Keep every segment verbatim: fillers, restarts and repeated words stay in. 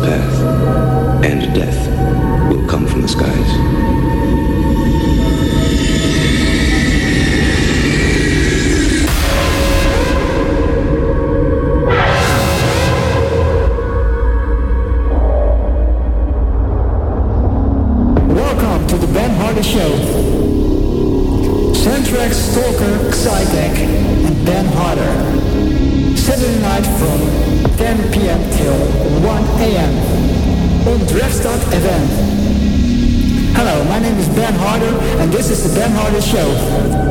path, and death will come from the skies. Show. Soundtrack, Stalker, Psytech, and Ben Harder. Saturday night from ten p.m. till one a.m. on Draftstock F M. Hello, my name is Ben Harder, and this is the Ben Harder Show.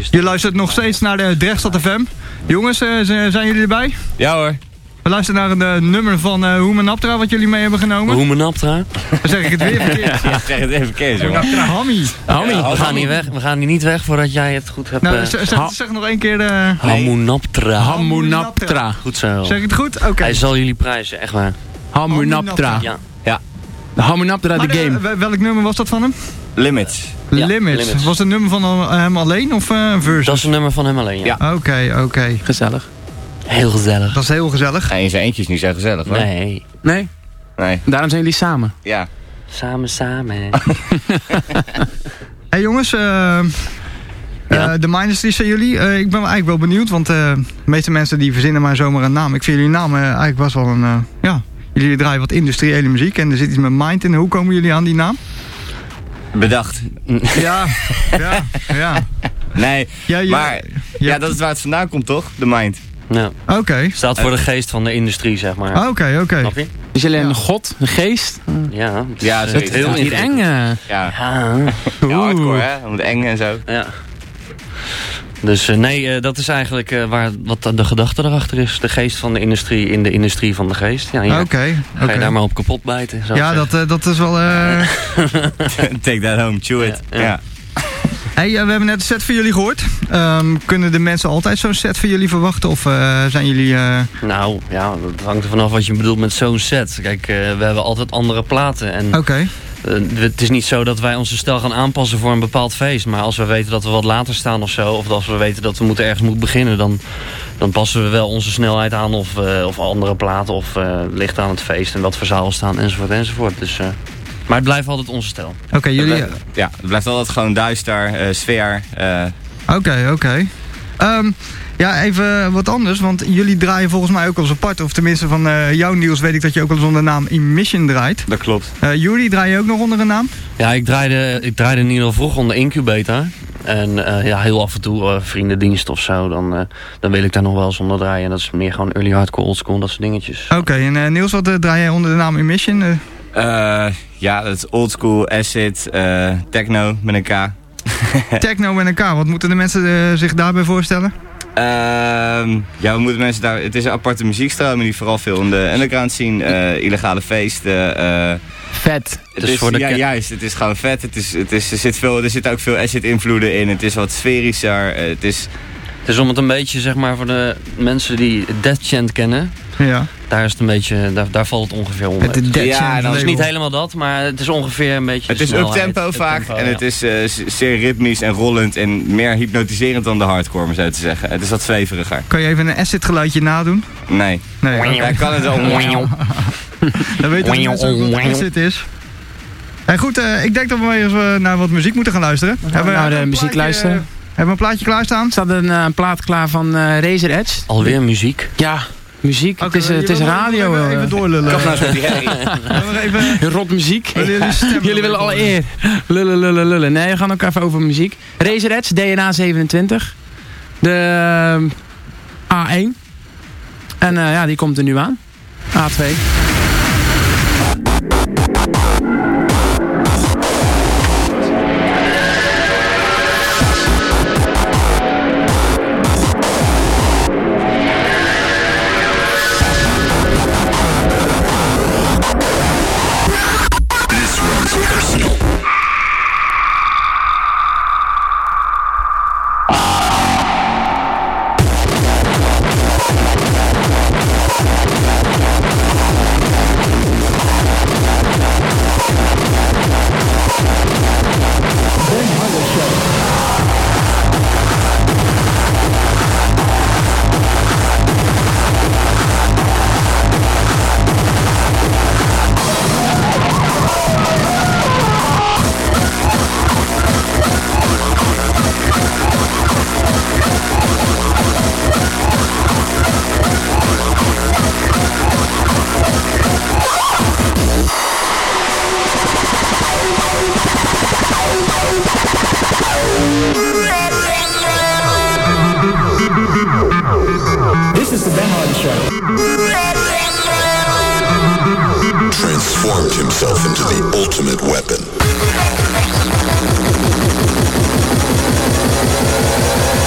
geweest. Je luistert nog steeds naar de Drechtstad F M. Jongens, uh, zijn jullie erbij? Ja hoor. We luisteren naar een uh, nummer van uh, Hoemenaptra wat jullie mee hebben genomen. Hoemenaptra? Dan zeg ik het weer verkeerd. Ja, zeg het even verkeerd, jongen. Hammy. Hammy. Ja, we gaan niet weg. We gaan niet weg voordat jij het goed hebt. Nou, uh, zeg, zeg, zeg nog één keer de... Hamunaptra. Hamunaptra. Goed zo. Zeg ik het goed? Oké. Okay. Hij zal jullie prijzen, echt waar. Hamunaptra. Ja. Ja. Hamunaptra de game. De, welk nummer was dat van hem? Limits. Ja, Limits. Limits. Was het een nummer van hem alleen of uh, een versus? Dat is een nummer van hem alleen, ja. Oké, ja. oké. Okay, okay. Gezellig. Heel gezellig. Dat is heel gezellig. En in zijn eentjes niet zo gezellig, hoor. Nee. Nee? Nee. Daarom zijn jullie samen. Ja. Samen, samen. Hey jongens, uh, ja. uh, de Mindustries zijn jullie. Uh, ik ben eigenlijk wel benieuwd, want uh, de meeste mensen die verzinnen maar zomaar een naam. Ik vind jullie naam uh, eigenlijk best wel een... Uh, ja, jullie draaien wat industriële muziek en er zit iets met mind in. Hoe komen jullie aan die naam? Bedacht. Ja, ja, ja. Nee, ja, ja, maar ja. ja, dat is waar het vandaan komt, toch? De mind. Ja. Oké. Okay. Staat voor de geest van de industrie, zeg maar. Oké, okay, oké. Okay. Snap je? Is jullie een ja. god, een geest? Ja, het is, ja, het is heel hier eng. Ja. Ja. Ja, hardcore, hè? Om het eng en zo. Ja. Dus uh, nee, uh, dat is eigenlijk uh, waar, wat de gedachte erachter is. De geest van de industrie in de industrie van de geest. Ja, Oké. Okay, ga okay. je daar maar op kapot bijten. Ja, dat, uh, dat is wel... Uh... Take that home, chew it. Ja. ja. Hey, uh, we hebben net een set voor jullie gehoord. Um, kunnen de mensen altijd zo'n set voor jullie verwachten? Of uh, zijn jullie... Uh... Nou, ja, dat hangt er vanaf wat je bedoelt met zo'n set. Kijk, uh, we hebben altijd andere platen. Oké. Okay. Uh, het is niet zo dat wij onze stijl gaan aanpassen voor een bepaald feest. Maar als we weten dat we wat later staan of zo... of als we weten dat we moeten ergens moeten beginnen... dan, dan passen we wel onze snelheid aan of, uh, of andere platen... of uh, ligt aan het feest en wat voor zaal staan enzovoort enzovoort. Dus... Uh, Maar het blijft altijd onze stijl. Oké, okay, jullie... Het blijft, ja, het blijft altijd gewoon duister, uh, sfeer. Oké, uh... oké. Okay, okay. um, ja, even wat anders, want jullie draaien volgens mij ook wel eens apart. Of tenminste van uh, jouw nieuws weet ik dat je ook wel eens onder de naam Emission draait. Dat klopt. Uh, jullie draai je ook nog onder een naam? Ja, ik draaide, ik draaide in ieder geval vroeg onder Incubator. En uh, ja, heel af en toe uh, vriendendienst of zo, dan, uh, dan wil ik daar nog wel eens onder draaien. En dat is meer gewoon early hardcore, oldschool, dat soort dingetjes. Oké, okay, en uh, Niels, wat uh, draai jij onder de naam Emission? Uh... Uh, ja, dat is oldschool, acid, uh, techno met een K. Techno met een K, wat moeten de mensen uh, zich daarbij voorstellen? Uh, ja, we moeten mensen daar... Het is een aparte muziekstroming die vooral veel in de underground zien. Uh, illegale feesten. Uh, vet. Het dus is, voor de ja, juist, het is gewoon vet. Het is, het is, er, zit veel, er zitten ook veel acid invloeden in. Het is wat sferischer. Uh, het is... Het is om het een beetje, zeg maar, voor de mensen die Death Chant kennen. Ja. Daar is het een beetje, daar, daar valt het ongeveer onder. Het is ja, dat is niet helemaal dat, maar het is ongeveer een beetje. Het is uptempo vaak up-tempo, en ja. Het is uh, zeer ritmisch en rollend en meer hypnotiserend dan de hardcore, om zo te zeggen. Het is wat zweveriger. Kan je even een acid geluidje nadoen? Nee. Nee. Okay. Hij kan het wel. Dan weet je dat wat acid is. Hey, goed, uh, ik denk dat we even naar wat muziek moeten gaan luisteren. We hebben we naar de muziek plaatje, luisteren. Uh, hebben we een plaatje klaarstaan? Er staat een uh, plaat klaar van uh, Razor Edge. Alweer muziek? Ja. Muziek, okay, het is, uh, het is radio. Even, even doorlullen. Kom nou eens met die herrie. even... Rot muziek. Jullie, jullie willen alle eer. Lullen, lullen, lullen. Nee, we gaan ook even over muziek. Razor Edge, D N A zevenentwintig. De uh, A één. En uh, ja, die komt er nu aan. A twee. Transformed himself into the ultimate weapon.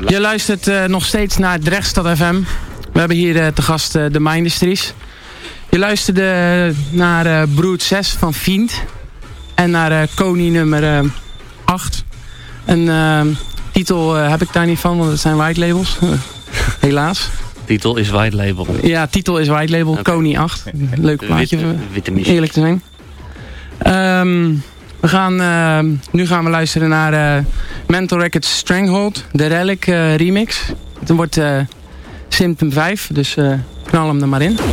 Je luistert uh, nog steeds naar Drechtstad F M. We hebben hier uh, te gast uh, de Mindustries. Je luisterde uh, naar uh, Brood zes van Fiend. En naar uh, Kony nummer uh, acht. Een uh, titel uh, heb ik daar niet van, want het zijn white labels. Helaas. Titel is white label. Ja, titel is white label. Okay. Kony acht. Leuk plaatje. Witte, witte muziek. Eerlijk te zijn. Um, we gaan, uh, nu gaan we luisteren naar uh, Mental Records Stranghold. De Relic uh, remix. Het wordt uh, Symptom vijf. Dus uh, knal hem er maar in.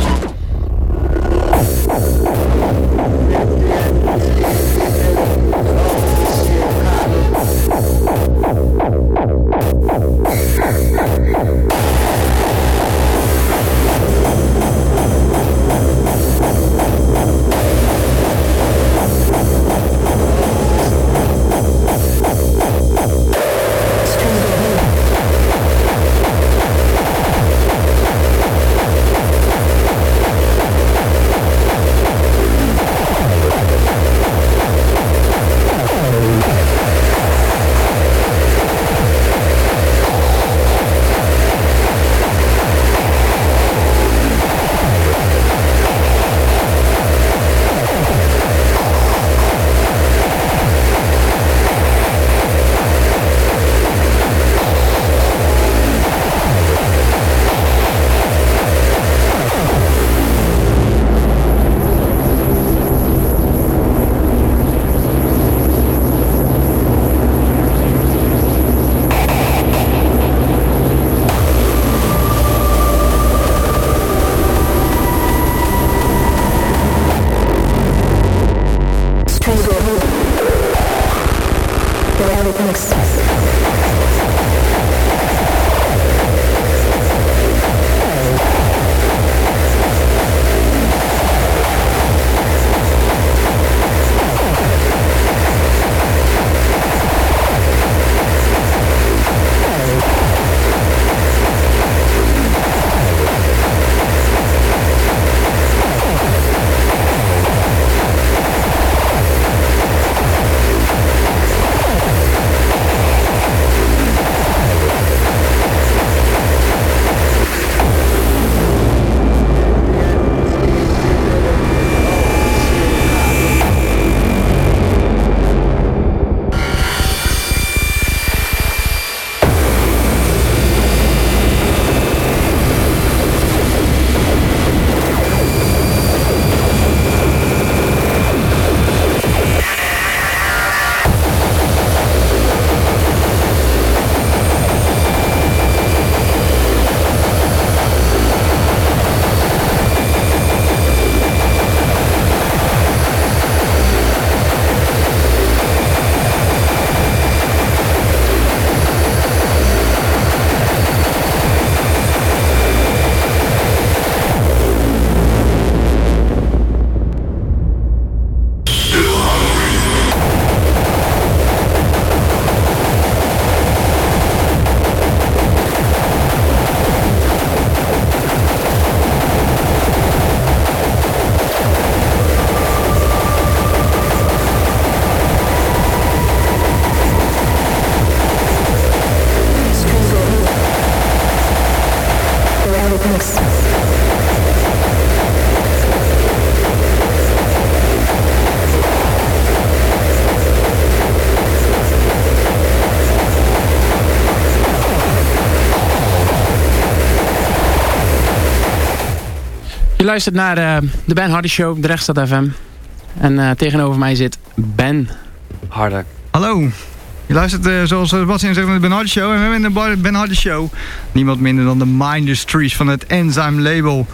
Je luistert naar uh, de Ben Hardy Show, de Drechtstad F M. En uh, tegenover mij zit Ben Harder. Hallo. Je luistert uh, zoals uh, Bas in zegt naar de Ben Hardy Show. En we hebben in de Ben Hardy Show niemand minder dan de Mindustries van het Enzyme label.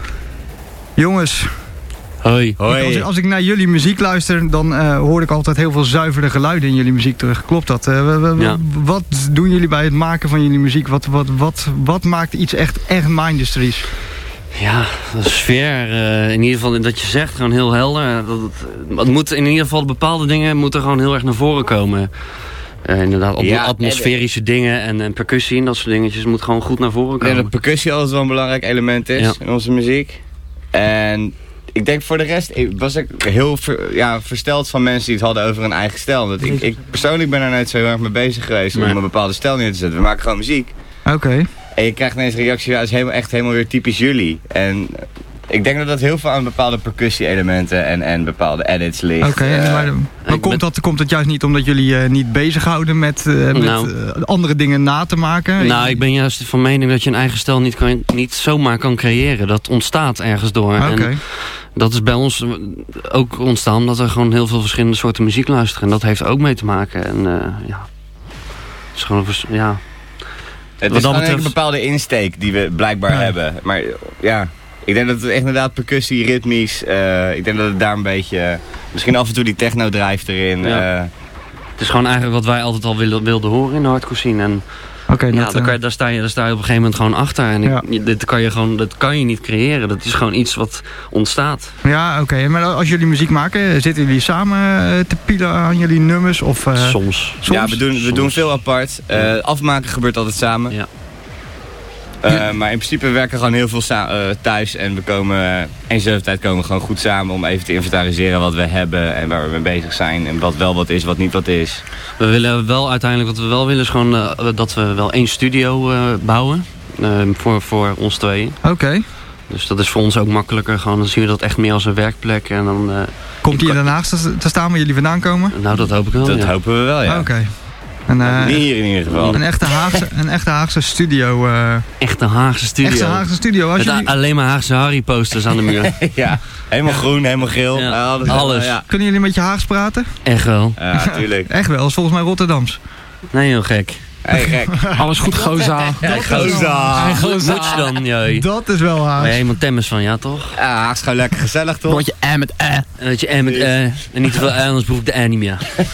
Jongens. Hoi. Hoi. Als, als ik naar jullie muziek luister, dan uh, hoor ik altijd heel veel zuivere geluiden in jullie muziek terug. Klopt dat? Uh, ja. Wat doen jullie bij het maken van jullie muziek? Wat, wat, wat, wat maakt iets echt, echt Mindustries? Ja, de sfeer, uh, in ieder geval dat je zegt, gewoon heel helder. Dat het, het moet in ieder geval bepaalde dingen moeten gewoon heel erg naar voren komen. Uh, inderdaad, ja, atmosferische en, dingen en, en percussie en dat soort dingetjes moet gewoon goed naar voren komen. Ja, dat percussie altijd wel een belangrijk element is ja. in onze muziek. En ik denk voor de rest was ik heel ver, ja, versteld van mensen die het hadden over hun eigen stijl. Dat ik, ik persoonlijk ben er nooit zo heel erg mee bezig geweest om nee. een bepaalde stijl neer te zetten. We maken gewoon muziek. Oké. Okay. En je krijgt ineens een reactie, dat is helemaal, echt helemaal weer typisch jullie. En ik denk dat dat heel veel aan bepaalde percussie-elementen en, en bepaalde edits ligt. Oké, okay, uh, maar, maar komt, dat, komt dat juist niet omdat jullie uh, niet bezighouden met, uh, met nou, uh, andere dingen na te maken? Nou, ik ben juist van mening dat je een eigen stijl niet, kan, niet zomaar kan creëren. Dat ontstaat ergens door. Oké. Okay. Dat is bij ons ook ontstaan omdat we gewoon heel veel verschillende soorten muziek luisteren. En dat heeft er ook mee te maken. En uh, ja, het is gewoon, ja... Het is gewoon een bepaalde insteek die we blijkbaar ja. hebben. Maar ja... Ik denk dat het echt inderdaad percussie, ritmisch, uh, ik denk dat het daar een beetje, uh, misschien af en toe die techno drijft erin. Ja. Uh. Het is gewoon eigenlijk wat wij altijd al wilden, wilden horen in de hardcore scene. En okay, ja, dat, daar, kan je, daar, sta je, daar sta je op een gegeven moment gewoon achter. En ja. ik, dit kan je gewoon, dat kan je niet creëren. Dat is gewoon iets wat ontstaat. Ja, oké. Okay. Maar als jullie muziek maken, zitten jullie samen te pielen aan jullie nummers? Of, uh, soms. soms. Ja, we doen, we soms. doen veel apart. Uh, afmaken gebeurt altijd samen. Ja. Uh, maar in principe we werken gewoon heel veel uh, thuis en we komen uh, eens de tijd komen we gewoon goed samen om even te inventariseren wat we hebben en waar we mee bezig zijn en wat wel wat is, wat niet wat is. We willen wel uiteindelijk, wat we wel willen is gewoon uh, dat we wel één studio uh, bouwen uh, voor, voor ons tweeën. Oké. Okay. Dus dat is voor ons ook makkelijker, gewoon dan zien we dat echt meer als een werkplek en dan... Uh, Komt die in Den Haag te staan waar jullie vandaan komen? Nou, dat hoop ik wel, Dat ja. hopen we wel, ja. Oké. Okay. En, uh, niet hier in ieder geval. Een echte Haagse, een echte Haagse studio. Uh, echte Haagse studio. Echte Haagse studio. Als Met jullie... alleen maar Haagse Harry posters aan de muur. Ja, helemaal groen, helemaal geel. Ja, alles. alles. Ja. Kunnen jullie met je Haags praten? Echt wel. Ja, tuurlijk. Echt wel, dat is volgens mij Rotterdams. Nee, heel gek. Hey, gek. Alles goed, goza. Ja, goza. Goza. Moet je dan, jij. Dat is wel Haags. Ben je helemaal temmers van, ja toch? Ja, Haags gewoon lekker gezellig toch? Rondje eh met eh. Dat je eh met eh. En niet te veel eh, anders proef ik de eh niet meer.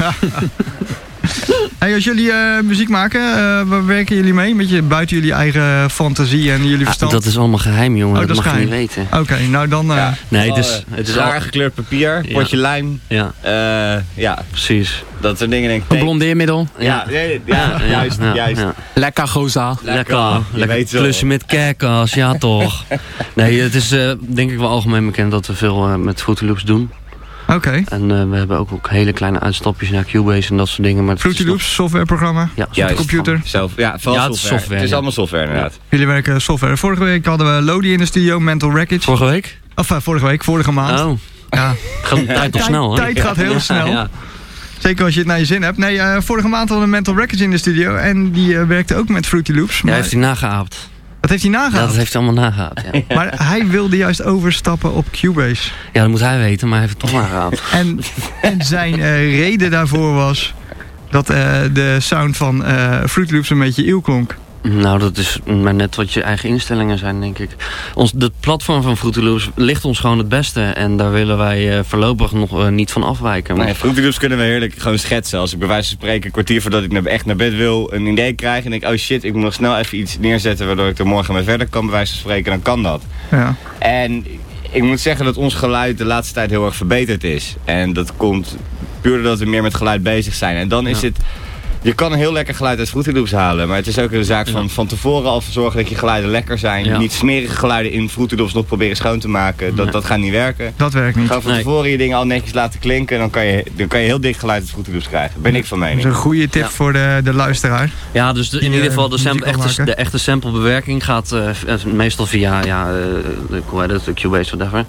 Hey, als jullie uh, muziek maken, uh, waar werken jullie mee? Met je, buiten jullie eigen fantasie en jullie verstand? Ah, dat is allemaal geheim, jongen. Oh, dat, dat mag geheim. je niet weten. Oké, okay, nou dan... Uh... Ja, nee, het dus, is, het is raar al... gekleurd papier, ja. potje lijm. Ja. Uh, ja, precies. Dat soort dingen denk ik. Een blondeermiddel. Ja, ja, ja, ja, ja, juist. Ja, juist. ja. Lekker goza. Lekker. Je Lekker weet klussen met kerkas, ja toch. Nee, het is uh, denk ik wel algemeen bekend dat we veel uh, met Fruity Loops doen. Oké. Okay. En uh, we hebben ook, ook hele kleine uitstapjes naar Cubase en dat soort dingen. Maar Fruity Loops, nog... softwareprogramma? Ja, op de computer? Zelf, ja, vooral ja, het software. software. Het is ja. allemaal software inderdaad. Ja. Jullie werken software. Vorige week hadden we Lodi in de studio, Mental Wreckage. Vorige week? Of uh, vorige week, vorige maand. Oh. Ja. Gaat de tijd toch snel, hè? Tijd gaat heel snel. Ja. Zeker als je het naar je zin hebt. Nee, uh, vorige maand hadden we Mental Wreckage in de studio. En die uh, werkte ook met Fruity Loops. Maar... Ja, heeft hij nageaapt. Dat heeft hij nagehaald? Ja, dat heeft hij allemaal nagehaald, ja. Maar hij wilde juist overstappen op Cubase. Ja, dat moet hij weten, maar hij heeft het toch nagehaald. En, en zijn uh, reden daarvoor was dat uh, de sound van uh, Fruity Loops een beetje eeuw klonk. Nou, dat is maar net wat je eigen instellingen zijn, denk ik. Ons, de platform van Fruity Loops ligt ons gewoon het beste. En daar willen wij uh, voorlopig nog uh, niet van afwijken. Nee, Fruity Loops kunnen we heerlijk gewoon schetsen. Als ik bij wijze van spreken een kwartier voordat ik naar, echt naar bed wil een idee krijg. En denk, oh shit, ik moet nog snel even iets neerzetten waardoor ik er morgen mee verder kan. Bij wijze van spreken, dan kan dat. Ja. En ik moet zeggen dat ons geluid de laatste tijd heel erg verbeterd is. En dat komt puur doordat we meer met geluid bezig zijn. En dan is ja. het... Je kan een heel lekker geluid uit Fruity Loops halen. Maar het is ook een zaak van van tevoren al zorgen dat je geluiden lekker zijn. Ja. Niet smerige geluiden in Fruity Loops nog proberen schoon te maken. Dat, nee. dat gaat niet werken. Dat werkt niet. Ga van nee. tevoren je dingen al netjes laten klinken. Dan kan je, dan kan je heel dik geluid uit Fruity Loops krijgen. Ben ik van mening. Dat is een goede tip ja. voor de, de luisteraar. Ja, dus de, in ieder geval de, sample, echte, de echte samplebewerking gaat uh, meestal via ja, uh, de, de Cubase, whatever.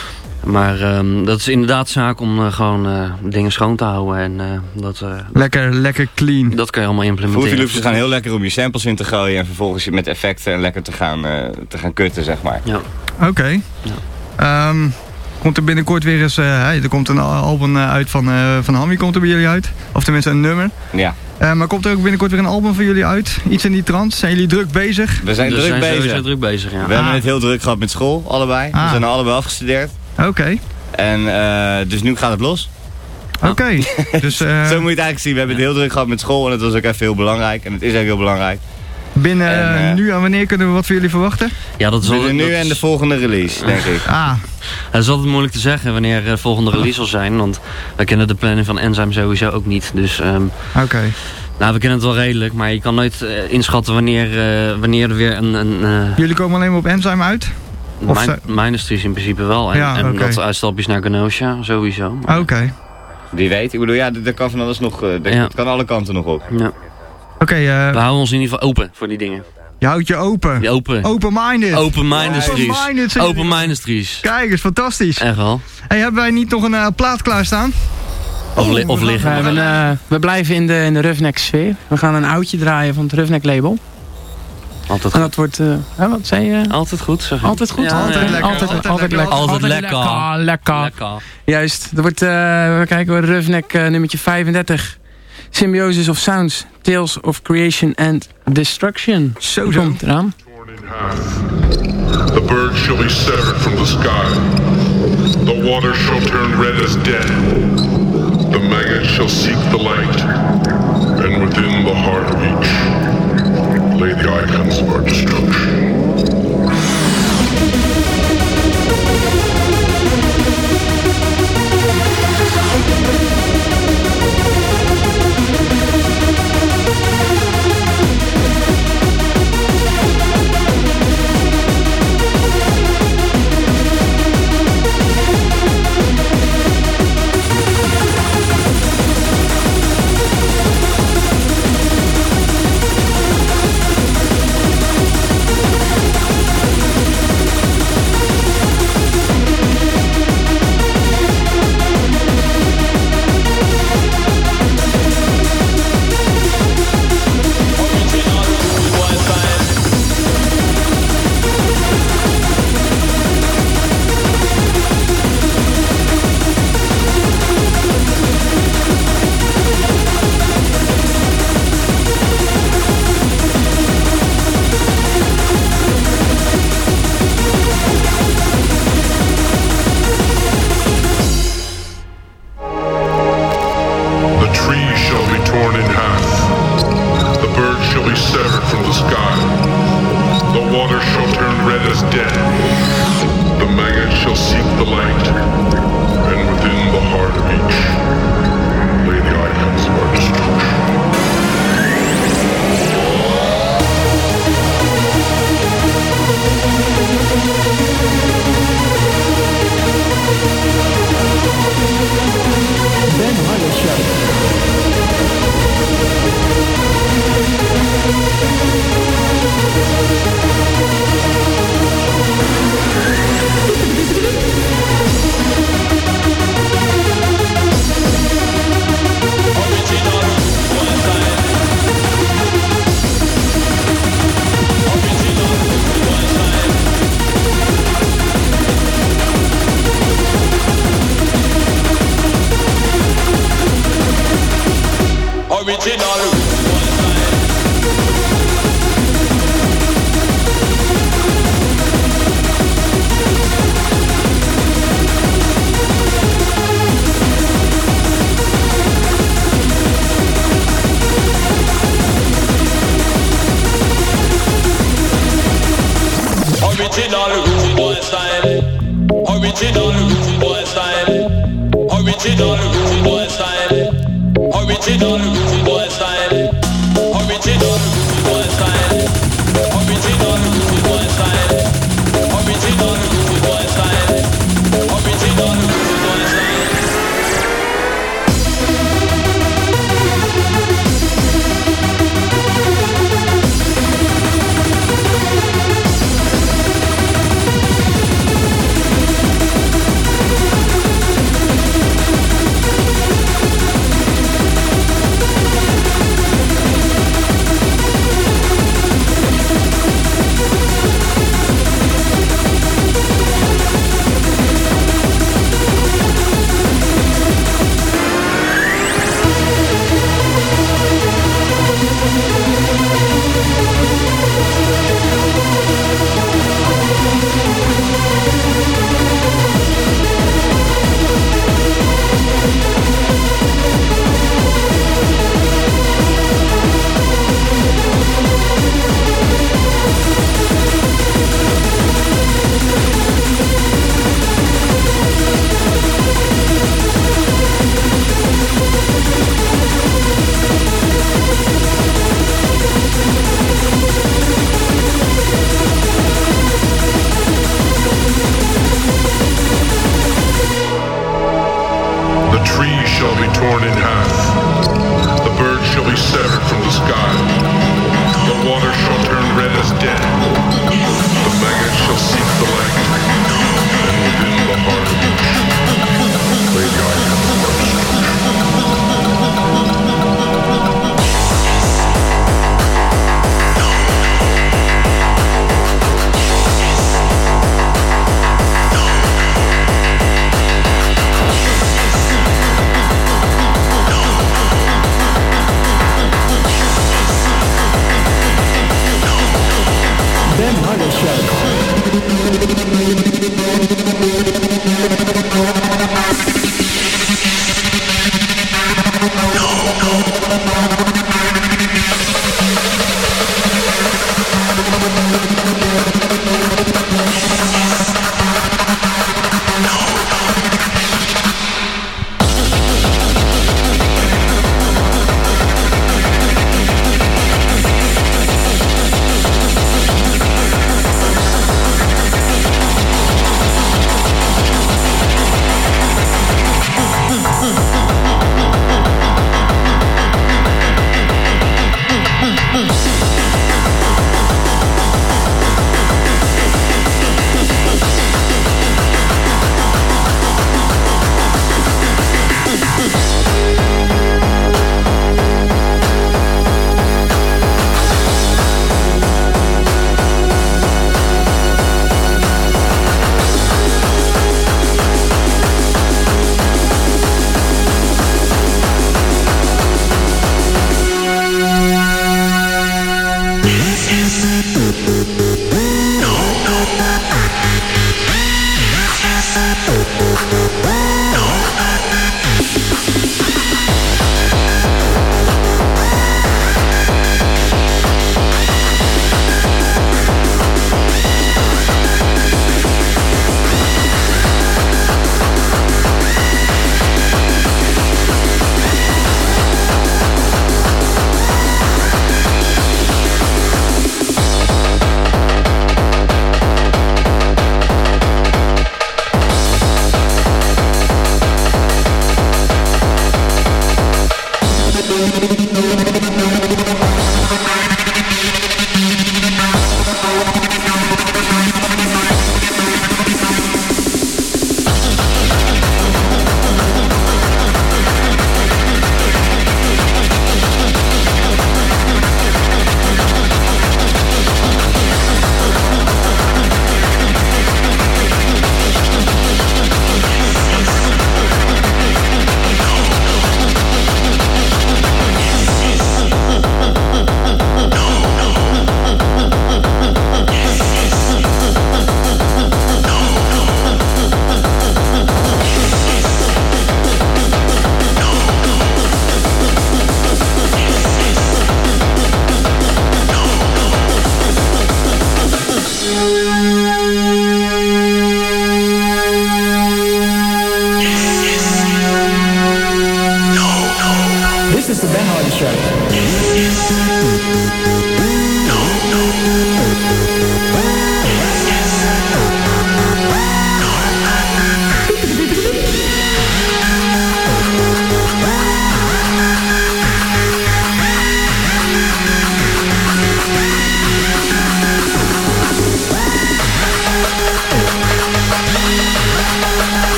Maar um, dat is inderdaad zaak om uh, gewoon uh, dingen schoon te houden. En, uh, dat, uh, lekker, lekker clean. Dat kan je allemaal implementeren. Fruity Loops gaan heel lekker om je samples in te gooien. En vervolgens je met effecten en lekker te gaan, uh, te gaan kutten, zeg maar. Ja. Oké. Okay. Ja. Um, komt er binnenkort weer eens... Uh, hey, er komt een album uh, uit van, uh, van Hammy, komt er bij jullie uit. Of tenminste een nummer. Ja. Uh, maar komt er ook binnenkort weer een album van jullie uit? Iets in die trant? Zijn jullie druk bezig? We zijn We druk zijn bezig. druk bezig, ja. We ah. hebben het heel druk gehad met school, allebei. Ah. We zijn allebei afgestudeerd. Oké. Okay. En uh, dus nu gaat het los. Oké. Okay. Dus, uh... Zo moet je het eigenlijk zien. We hebben het heel druk gehad met school en het was ook even heel belangrijk. En het is ook heel belangrijk. Binnen en, uh, nu en wanneer kunnen we wat van jullie verwachten? Ja, dat is Binnen nu dat en is... de volgende release, denk ik. Ah. Het is altijd moeilijk te zeggen wanneer de volgende release zal zijn. Want wij kennen de planning van Enzyme sowieso ook niet. Dus, um, Oké. Okay. Nou, we kennen het wel redelijk, maar je kan nooit uh, inschatten wanneer, uh, wanneer er weer een... een uh... Jullie komen alleen maar op Enzyme uit? Mijn, mijn industrie in principe wel. En, ja, en okay. dat uitstapjes naar Kenosha, sowieso. Oké. Okay. Wie weet. Ik bedoel, ja, dat kan van alles nog... Dat ja. kan alle kanten nog op. Ja. Oké. Okay, uh... we houden ons in ieder geval open voor die dingen. Je houdt je open. Je open. Open-minded. Open-minded Open-minded, zeg je. Open-minded Stries. Kijk eens, fantastisch. Echt wel. Hey, hebben wij niet nog een uh, plaat klaarstaan? Of, li of We, liggen. hebben, uh, we blijven in de, in de Roughneck sfeer. We gaan een oudje draaien van het Roughneck label. Altijd En goed. dat wordt, uh, hè, wat zei je? Altijd goed, zeg ik. Altijd goed? Ja, Altijd ja. lekker. Altijd, Altijd altijd lekker. lekker. Altijd lekker. Lekker. lekker. Lekker. Juist. Er wordt, uh, we kijken hoor, Roughneck uh, nummertje vijfendertig. Symbiosis of Sounds. Tales of Creation and Destruction. Zo, zo. Komt eraan. Torn in half. The bird shall be severed from the sky. The water shall turn red as death. The maggot shall seek the light. And within the heart of each lay the icons of our destruction. Ben Harder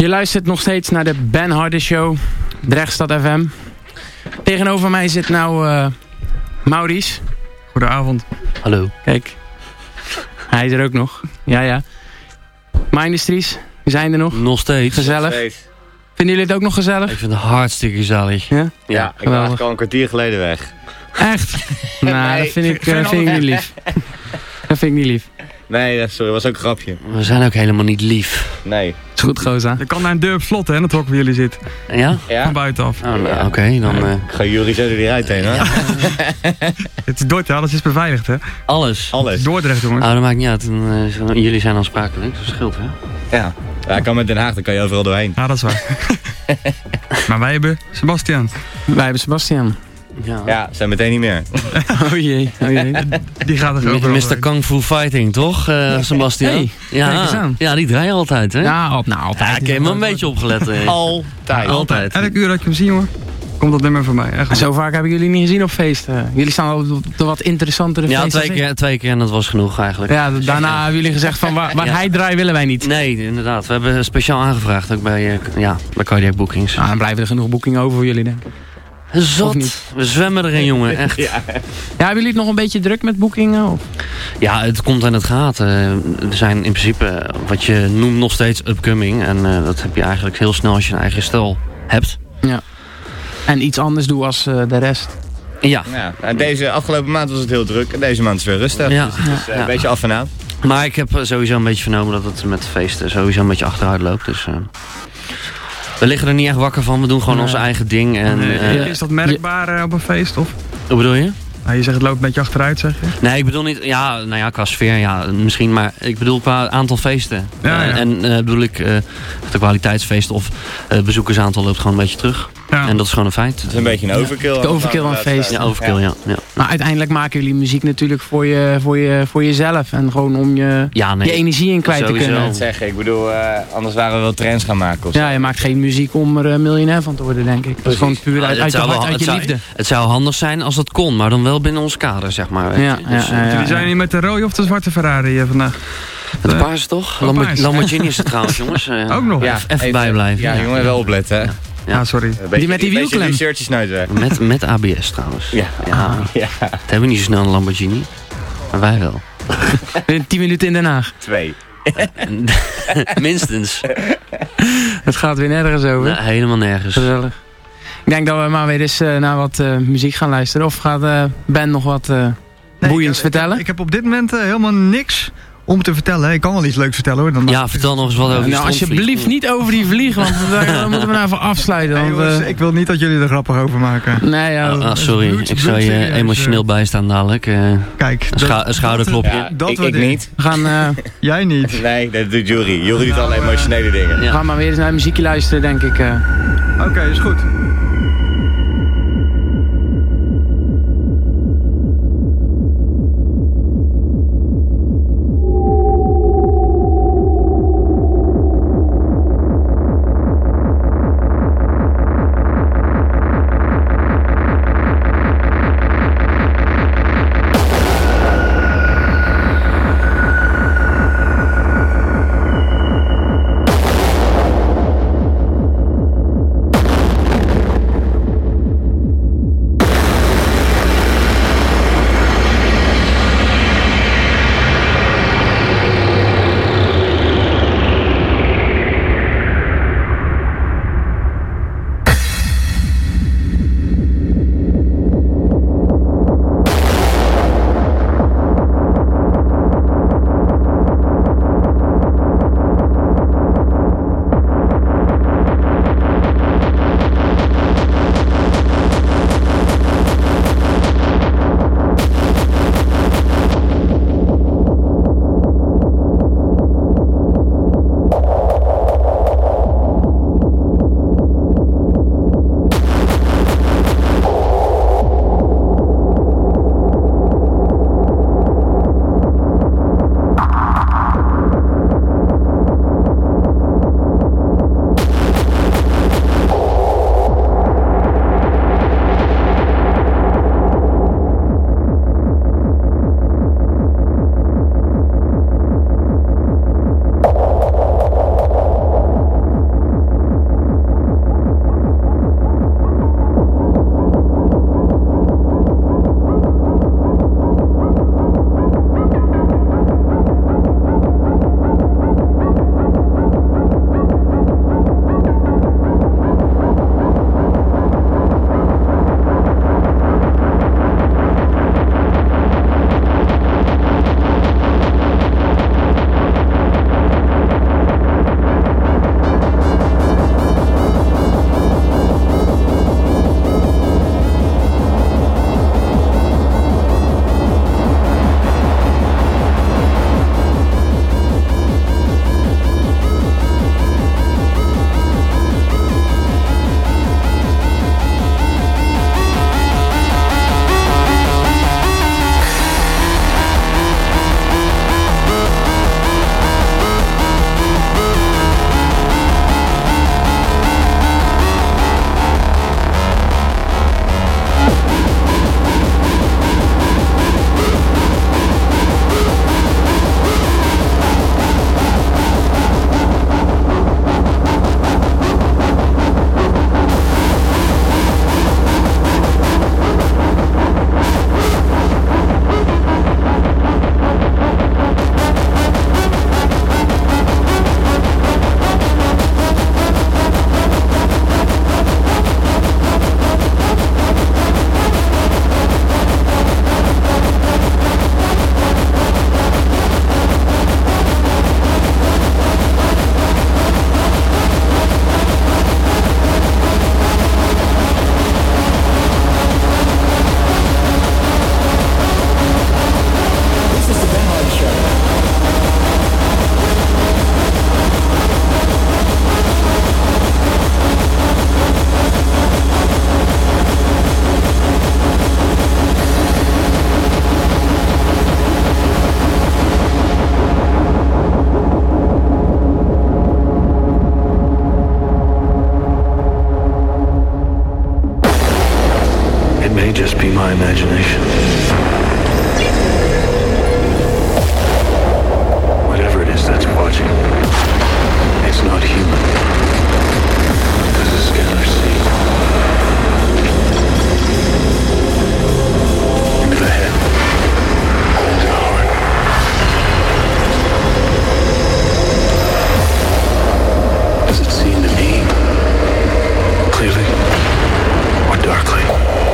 Je luistert nog steeds naar de Ben Harder Show. Drechtstad F M. Tegenover mij zit nou uh, Maurice. Goedenavond. Hallo. Kijk. Hij is er ook nog. Ja, ja. Mindustries. We zijn er nog. Nog steeds. Gezellig. Vinden jullie het ook nog gezellig? Ik vind het hartstikke gezellig. Ja? Ja, ik ben geweldig. eigenlijk al een kwartier geleden weg. Echt? Nou, Nee, dat vind ik, geen uh, vind ik niet lief. Dat vind ik niet lief. Nee, dat- sorry, dat was ook een grapje. We zijn ook helemaal niet lief. Nee. Is goed, gozer. Je kan naar een deur op slot, hè, in het hok waar jullie zitten. Ja? Ja? Van buitenaf. Oh, nou, Oké, dan uh, Ik ga jullie zo door die ruit heen, hoor. Het is Dordrecht, alles is beveiligd, hè. alles. Alles. Dordrecht, jongens. Oh, dat maakt niet uit. Dan, uh, jullie zijn aansprakelijk. Dat scheelt, hè? Ja. Ja, ik kan met Den Haag, dan kan je overal doorheen. Ja, dat is waar. Maar wij hebben Sebastian. Wij hebben Sebastian. Ja. Ja, zijn meteen niet meer. Oh jee, oh jee. Die gaat er ook mister Kung Fu Fighting, toch, uh, Sebastian? Hey, kijk eens ja, aan. ja, die draaien altijd, hè? Ja, op, nou, altijd. Ja, ik heb hem een beetje opgelet. hè. Altijd. Altijd. Elk uur dat je hem ziet, jongen, komt dat nummer voor mij. Echt. Zo vaak heb ik jullie niet gezien op feesten. Jullie staan op op de wat interessantere Ja, feesten. twee keer, twee keer en dat was genoeg eigenlijk. Ja, daarna hebben jullie gezegd van waar, waar Ja. hij draait willen wij niet. Nee, inderdaad. We hebben speciaal aangevraagd ook bij, uh, ja, bij Cardiac Bookings. Nou, dan blijven er genoeg boekingen over voor jullie, denk ik. Of Zot. niet? We zwemmen erin, jongen. Echt. Ja. Ja. Ja, hebben jullie het nog een beetje druk met boekingen? Of? het komt en het gaat. Uh, er zijn in principe, wat je noemt, nog steeds upcoming. En uh, dat heb je eigenlijk heel snel als je een eigen stel hebt. Ja. En iets anders doen als uh, de rest. Ja. Ja, nou, deze afgelopen maand was het heel druk en deze maand is weer rustig. Ja. Dus het is uh, Ja. een beetje af en aan. Maar ik heb uh, sowieso een beetje vernomen dat het met feesten sowieso een beetje achteruit loopt. Dus uh, we liggen er niet echt wakker van. We doen gewoon Nee. ons eigen ding. En, Nee, uh, is dat merkbaar uh, op een feest, of? hoe bedoel je? Nou, je zegt het loopt een beetje achteruit, zeg je? Nee, ik bedoel niet... Ja, nou ja, qua sfeer, ja, misschien. Maar ik bedoel qua aantal feesten. Ja, ja. Uh, en uh, bedoel ik, uh, de kwaliteitsfeesten of uh, bezoekersaantal loopt gewoon een beetje terug. Ja. En dat is gewoon een feit. Het is een beetje een overkill. De overkill aan feest. Ja, overkill, ja. ja. Maar uiteindelijk maken jullie muziek natuurlijk voor, je, voor, je, voor jezelf. En gewoon om je, Ja, nee. je energie in kwijt Sowieso. te kunnen. Dat zeggen. Ik bedoel, uh, anders waren we wel trends gaan maken. Of zo. Ja, je maakt geen muziek om er uh, miljonair van te worden, denk ik. Dat is gewoon puur uit, Het uit, je, zou wel- hart, uit het je zou- liefde. Het zou handig zijn als dat kon, maar dan wel binnen ons kader, zeg maar. weet Ja, je. Dus, ja, ja, ja. Jullie zijn hier met de rode of de zwarte Ferrari uh, vandaag? Met de paarse toch? Oh, Lambo- paars. Lamborghini is het trouwens, jongens. Uh, Ook nog? Ja, even bijblijven. Ja, Ja. jongen, wel opletten. Hè. Ja. Ja, ah, sorry. Een beetje- Die met die een beetje wielklem. die shirtjes nooit Met, met A B S trouwens. Ja. ja. Ja, Het hebben we niet zo snel een Lamborghini. Maar wij wel. Tien minuten in Den Haag. twee. Minstens. Het gaat weer nergens over. Nee, helemaal nergens. Gezellig. Ik denk dat we maar weer eens uh, naar wat uh, muziek gaan luisteren. Of gaat uh, Ben nog wat uh, Nee, boeiends ik, heb- vertellen? Ik heb op dit moment uh, helemaal niks om te vertellen. Ik kan wel iets leuks vertellen, hoor. Dan Ja, vertel nog eens wat over die nou, strontvlieg. alsjeblieft niet over die vlieg, want dan, dan moeten we nou even afsluiten. Nee, Want, jongens, uh, ik wil niet dat jullie er grappig over maken. nee, ja, Ah, ah, sorry, bloed- ik zou je bloedserieus, emotioneel bijstaan dadelijk. Uh, Kijk, een, scha een schouderklopje. Ja, Dat ik, we ik dit- niet. we gaan, uh, jij niet. Nee, dat doet Jury. Jury doet alle emotionele dingen. we Ja. gaan maar weer eens naar muziekje luisteren, denk ik. Uh. Oké, okay, is goed. imagination. Whatever it is that's watching, it's not human. Does the scanner see? Into the head, into the heart. Does it seem to me clearly or darkly?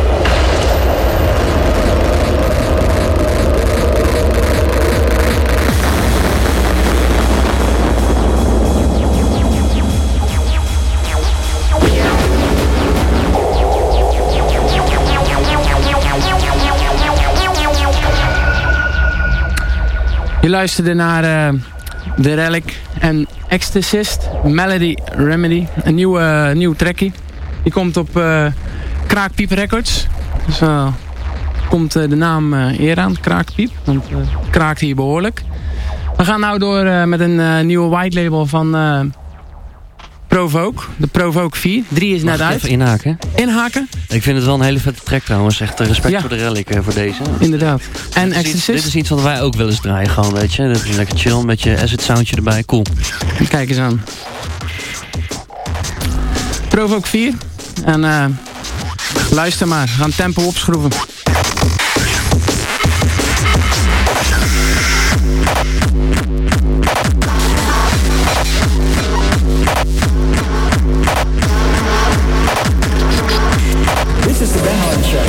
Je luisterde naar uh, The Relic en Ecstasist, Melody Remedy, een nieuwe, uh, nieuw trackie. Die komt op uh, Kraakpiep Records. Dus uh, komt uh, de naam uh, eer aan, Kraakpiep, want uh, kraakt hier behoorlijk. We gaan nou door uh, met een uh, nieuwe white label van uh, Provoke, de Provoke vier. drie is Mag net ik uit. even inhaken? Inhaken? Ik vind het wel een hele vette track trouwens. Echt respect Ja. voor de Relic uh, voor deze. Inderdaad. En Dit is, iets, Ecstasist? dit is iets wat wij ook wel eens draaien gewoon, weet je. Dat is lekker chill, met je acid soundje erbij. Cool. Kijk eens aan. Provoke vier. En uh, luister maar. We gaan tempo opschroeven. This is the Ben Harden Show.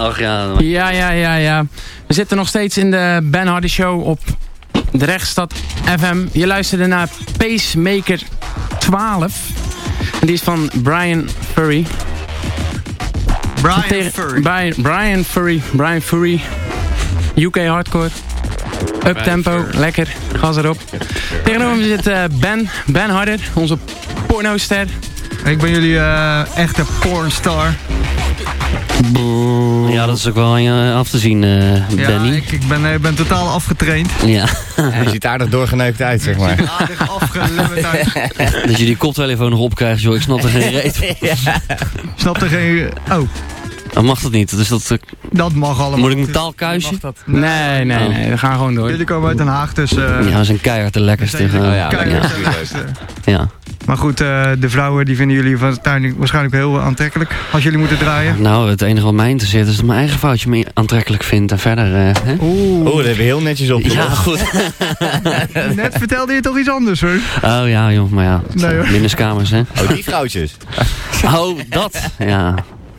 Ach ja. Ja, ja, ja, ja. We zitten nog steeds in de Ben Hardy Show op de Rechtstad F M. Je luisterde naar Pacemaker twaalf. En die is van Brian Furry. Brian Tegen- Furry. Brian, Brian Furry. Brian Furry. U K hardcore. Uptempo. Lekker. Gas erop. Tegenover me zit uh, Ben. Ben Harder. Onze pornoster. Ik ben jullie uh, echte pornstar. Ja, dat is ook wel aan je af te zien, uh, Ja, Benny. ik, ik ben, uh, ben totaal afgetraind. Ja. Hij ziet aardig doorgeneukt uit, zeg maar. Aardig afgelemmerd uit. Dat je die koptelefoon nog opkrijgt, joh. Ik snap er geen reet van. Snap er geen... Oh, Dan mag dat niet. Dus dat, uh, dat mag allemaal. moet ik mijn taalkuisje? Nee, nee, Oh. nee. We gaan gewoon door. Jullie komen uit Den Haag, dus... Uh, Ja, we zijn keihard de lekkerste. zijn Uh, Oh ja, keihard lekker. de lekkerste. ja. Maar goed, uh, de vrouwen die vinden jullie waarschijnlijk, waarschijnlijk heel aantrekkelijk. Als jullie moeten draaien. Nou, het enige wat mij interesseert is dat mijn eigen foutje me aantrekkelijk vindt. En verder, uh, hè? Oeh, Oeh, dat hebben we heel netjes op. Ja, goed. net vertelde je toch iets anders hoor. Oh ja, joh, maar ja. Nee, hoor. Binnenskamers, hè? Oh, die vrouwtjes. Oh, dat. Ja.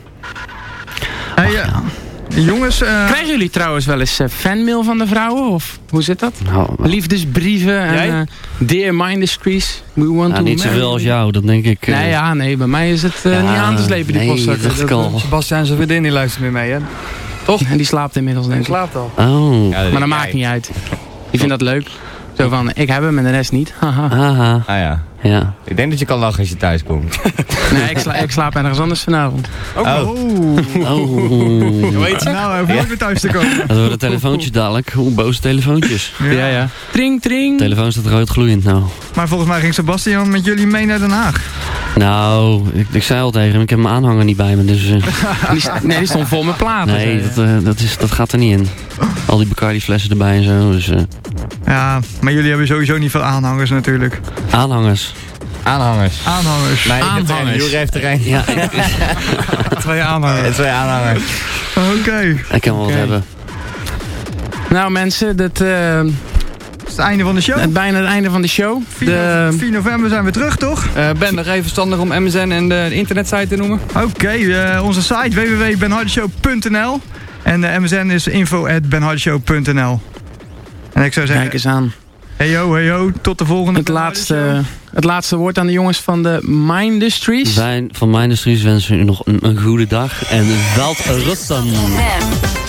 Hey, uh, jongens, uh, Krijgen jullie trouwens wel eens uh, fanmail van de vrouwen? Of hoe zit dat? Nou, Liefdesbrieven en Jij? uh, Dear Mindestries, we want nou, to niet marry zoveel als you. jou, dat denk ik. uh, Nee, ja, nee, bij mij is het uh, ja, niet aan te slepen, die nee, postzakken. dat dacht ik al. Sebastian zijn vriendin die luistert meer mee, hè? Toch? En die slaapt inmiddels, denk Hij ik. slaapt al. Oh. Ja, Maar dat maakt niet uit. Die vindt dat leuk. Zo van, ik heb hem en de rest niet. Haha. Haha. Ah ja. Ja. Ik denk dat je kan lachen als je thuis komt. Nee, ik, sla ik slaap ergens anders vanavond. Oh. oeh. Oh. Weet je nou, even weer thuis te komen. Dat worden telefoontjes dadelijk. Hoe boze telefoontjes. Ja, ja. Tring, De tring. telefoon staat rood gloeiend nou. Maar volgens mij ging Sebastian met jullie mee naar Den Haag. Nou, ik, ik zei al tegen hem, ik heb mijn aanhanger niet bij me. Dus uh, Die, st- nee, die stond vol met platen. nee, zei dat, je. uh, dat, is, dat gaat er niet in. Al die Bacardi flessen erbij en zo. Dus uh, Ja, maar jullie hebben sowieso niet veel aanhangers natuurlijk. aanhangers. Aanhangers. Aanhangers. Nee, ik heb er een. Aanhangers. Jure heeft er een. Ja, ik, Twee aanhangers. En twee aanhangers. Oké. ik kan wel Oké. wat hebben. Nou mensen, dat, uh, Dat is het einde van de show. het bijna het einde van de show. De, vier november zijn we terug, toch? Uh, ben, nog even verstandig om M S N en de internetsite te noemen. Oké, eh, onze site w w w punt ben hardy show punt n l en de M S N is info at ben hardy show punt n l. En ik zou kijk zeggen, eens aan. hey yo, hey yo, tot de volgende Het Ben Hardy laatste, het laatste woord aan de jongens van de Mindestries. Wij van Mindestries wensen u nog een, een goede dag. En wel rusten. F M.